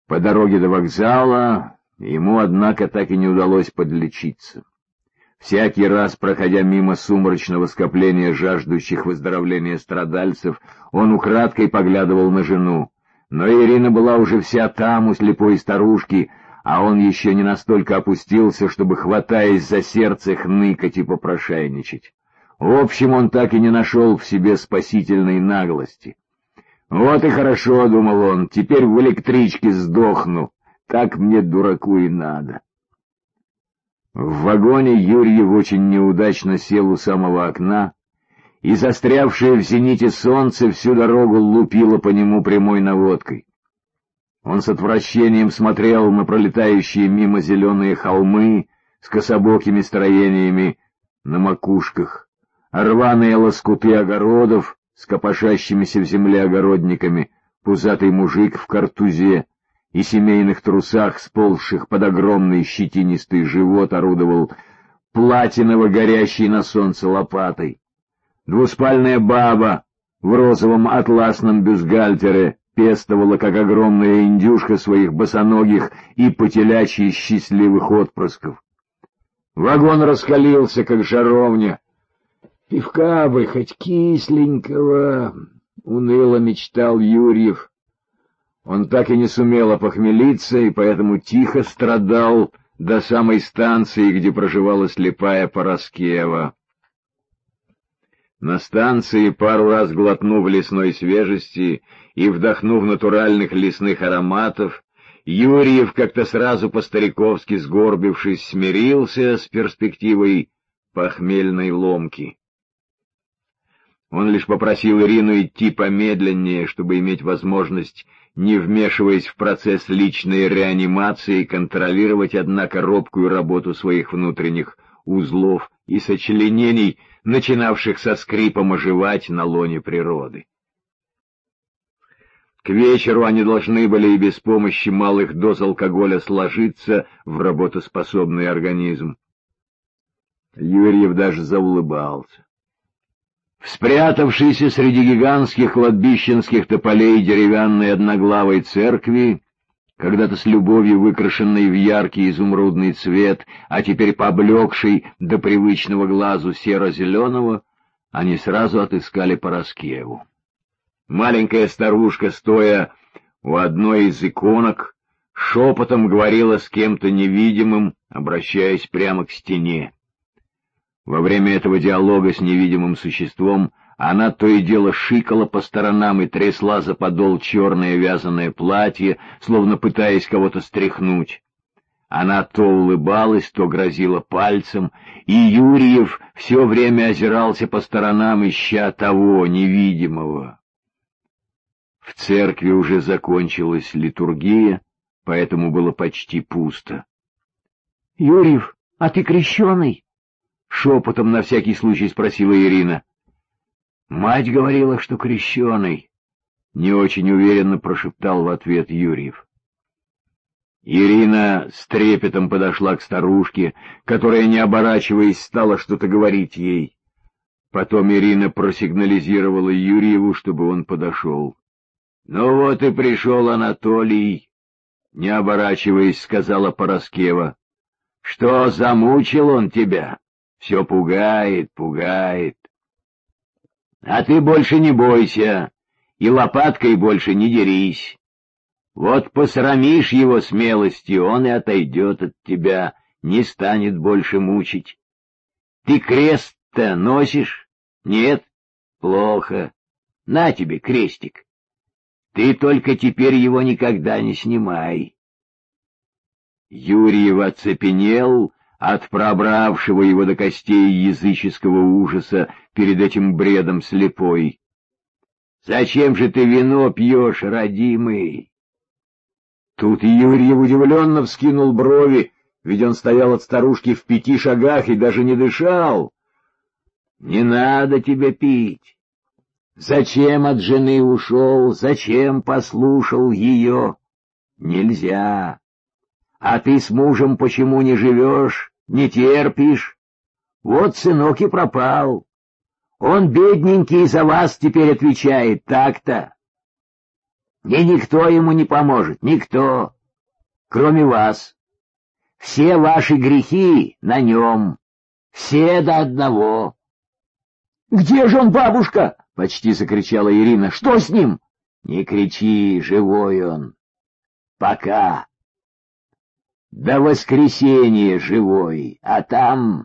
По дороге до вокзала ему, однако, так и не удалось подлечиться. Всякий раз, проходя мимо сумрачного скопления жаждущих выздоровления страдальцев, он украдкой поглядывал на жену. Но Ирина была уже вся там, у слепой старушки, а он еще не настолько опустился, чтобы, хватаясь за сердце, хныкать и попрошайничать. В общем, он так и не нашел в себе спасительной наглости. «Вот и хорошо», — думал он, — «теперь в электричке сдохну, так мне, дураку, и надо». В вагоне Юрьев очень неудачно сел у самого окна, и застрявшее в зените солнце всю дорогу лупило по нему прямой наводкой. Он с отвращением смотрел на пролетающие мимо зеленые холмы с кособокими строениями на макушках, рваные лоскуты огородов с копошащимися в земле огородниками, пузатый мужик в картузе и семейных трусах, сползших под огромный щетинистый живот, орудовал платиново горящей на солнце лопатой. Двуспальная баба в розовом атласном бюстгальтере пестовала, как огромная индюшка, своих босоногих и потелячьи счастливых отпрысков. Вагон раскалился, как жаровня. «Пивка бы, хоть кисленького», — уныло мечтал Юрьев. Он так и не сумел опохмелиться, и поэтому тихо страдал до самой станции, где проживала слепая Пороскева. На станции, пару раз глотнув лесной свежести и вдохнув натуральных лесных ароматов, Юрьев, как-то сразу по-стариковски сгорбившись, смирился с перспективой похмельной ломки. Он лишь попросил Ирину идти помедленнее, чтобы иметь возможность, не вмешиваясь в процесс личной реанимации, контролировать, однако, робкую работу своих внутренних узлов и сочленений, начинавших со скрипом оживать на лоне природы. К вечеру они должны были и без помощи малых доз алкоголя сложиться в работоспособный организм. Юрьев даже заулыбался. В спрятавшейся среди гигантских кладбищенских тополей деревянной одноглавой церкви, когда-то с любовью выкрашенной в яркий изумрудный цвет, а теперь поблекшей до привычного глазу серо-зеленого, они сразу отыскали Пороскеву. Маленькая старушка, стоя у одной из иконок, шепотом говорила с кем-то невидимым, обращаясь прямо к стене. Во время этого диалога с невидимым существом она то и дело шикала по сторонам и трясла за подол черное вязаное платье, словно пытаясь кого-то стряхнуть. Она то улыбалась, то грозила пальцем, и Юрьев все время озирался по сторонам, ища того невидимого. В церкви уже закончилась литургия, поэтому было почти пусто. — Юрьев, а ты крещеный? — шепотом на всякий случай спросила Ирина. — Мать говорила, что крещеный, — не очень уверенно прошептал в ответ Юрьев. Ирина с трепетом подошла к старушке, которая, не оборачиваясь, стала что-то говорить ей. Потом Ирина просигнализировала Юрьеву, чтобы он подошел. — Ну вот и пришел Анатолий, — не оборачиваясь, сказала Пороскева. — Что, замучил он тебя? Все пугает, пугает. А ты больше не бойся, и лопаткой больше не дерись. Вот посрамишь его смелостью, он и отойдет от тебя, не станет больше мучить. Ты крест-то носишь? Нет? Плохо. На тебе крестик. Ты только теперь его никогда не снимай. Юрьев оцепенел от пробравшего его до костей языческого ужаса перед этим бредом слепой. — Зачем же ты вино пьешь, родимый? Тут Юрьев удивленно вскинул брови, ведь он стоял от старушки в 5 шагах и даже не дышал. — Не надо тебе пить. Зачем от жены ушел, зачем послушал ее? Нельзя. А ты с мужем почему не живешь, не терпишь? Вот сынок и пропал. Он, бедненький, за вас теперь отвечает, так-то. И никто ему не поможет, никто. кроме вас. Все ваши грехи на нем, все до одного. — Где же он, бабушка? — почти закричала Ирина. — Что с ним? — Не кричи, живой он. Пока. До воскресенья живой, а там...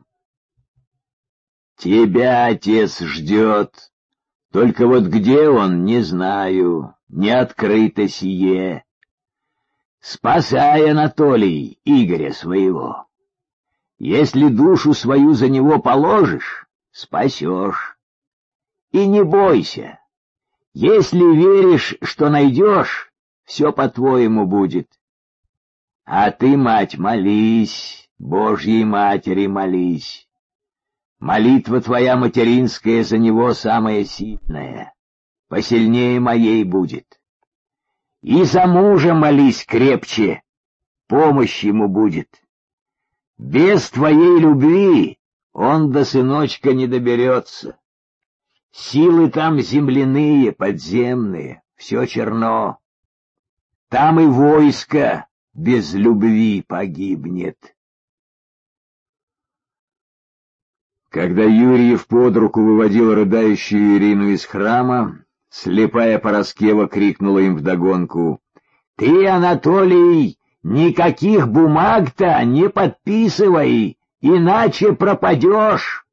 Тебя отец ждет. Только вот где он, не знаю, не открыто сие. Спасай, Анатолий, Игоря своего. Если душу свою за него положишь, спасешь. И не бойся. Если веришь, что найдешь, все по-твоему будет. А ты, мать, молись, Божьей Матери молись. Молитва твоя материнская за него самая сильная, посильнее моей будет. И за мужа молись крепче, помощь ему будет. Без твоей любви он до сыночка не доберется. Силы там земляные, подземные, все черно. Там и войско без любви погибнет. Когда Юрьев под руку выводил рыдающую Ирину из храма, слепая Пороскева крикнула им вдогонку: «Ты, Анатолий, никаких бумаг-то не подписывай, иначе пропадешь!»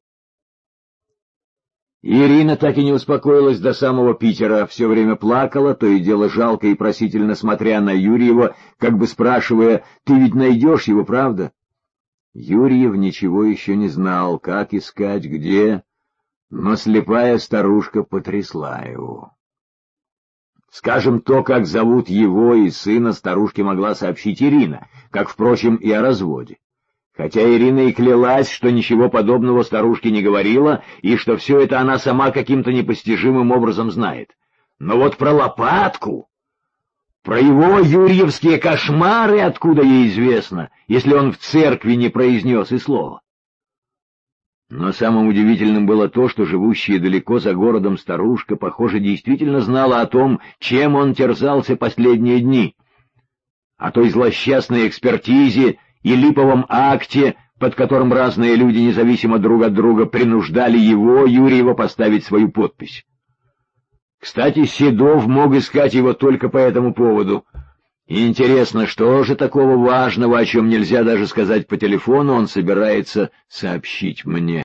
Ирина так и не успокоилась до самого Питера, все время плакала, то и дело жалко и просительно смотря на Юрьева, как бы спрашивая: «Ты ведь найдешь его, правда?» Юрьев ничего еще не знал, как искать, где, но слепая старушка потрясла его. Скажем, то, как зовут его и сына, старушке могла сообщить Ирина, как, впрочем, и о разводе. Хотя Ирина и клялась, что ничего подобного старушке не говорила, и что все это она сама каким-то непостижимым образом знает. Но вот про Лопатку, про его юрьевские кошмары откуда ей известно, если он в церкви не произнес и слова? Но самым удивительным было то, что живущая далеко за городом старушка, похоже, действительно знала о том, чем он терзался последние дни, о той злосчастной экспертизе и липовом акте, под которым разные люди, независимо друг от друга, принуждали его, Юрьева, поставить свою подпись. Кстати, Седов мог искать его только по этому поводу. И интересно, что же такого важного, о чем нельзя даже сказать по телефону, он собирается сообщить мне?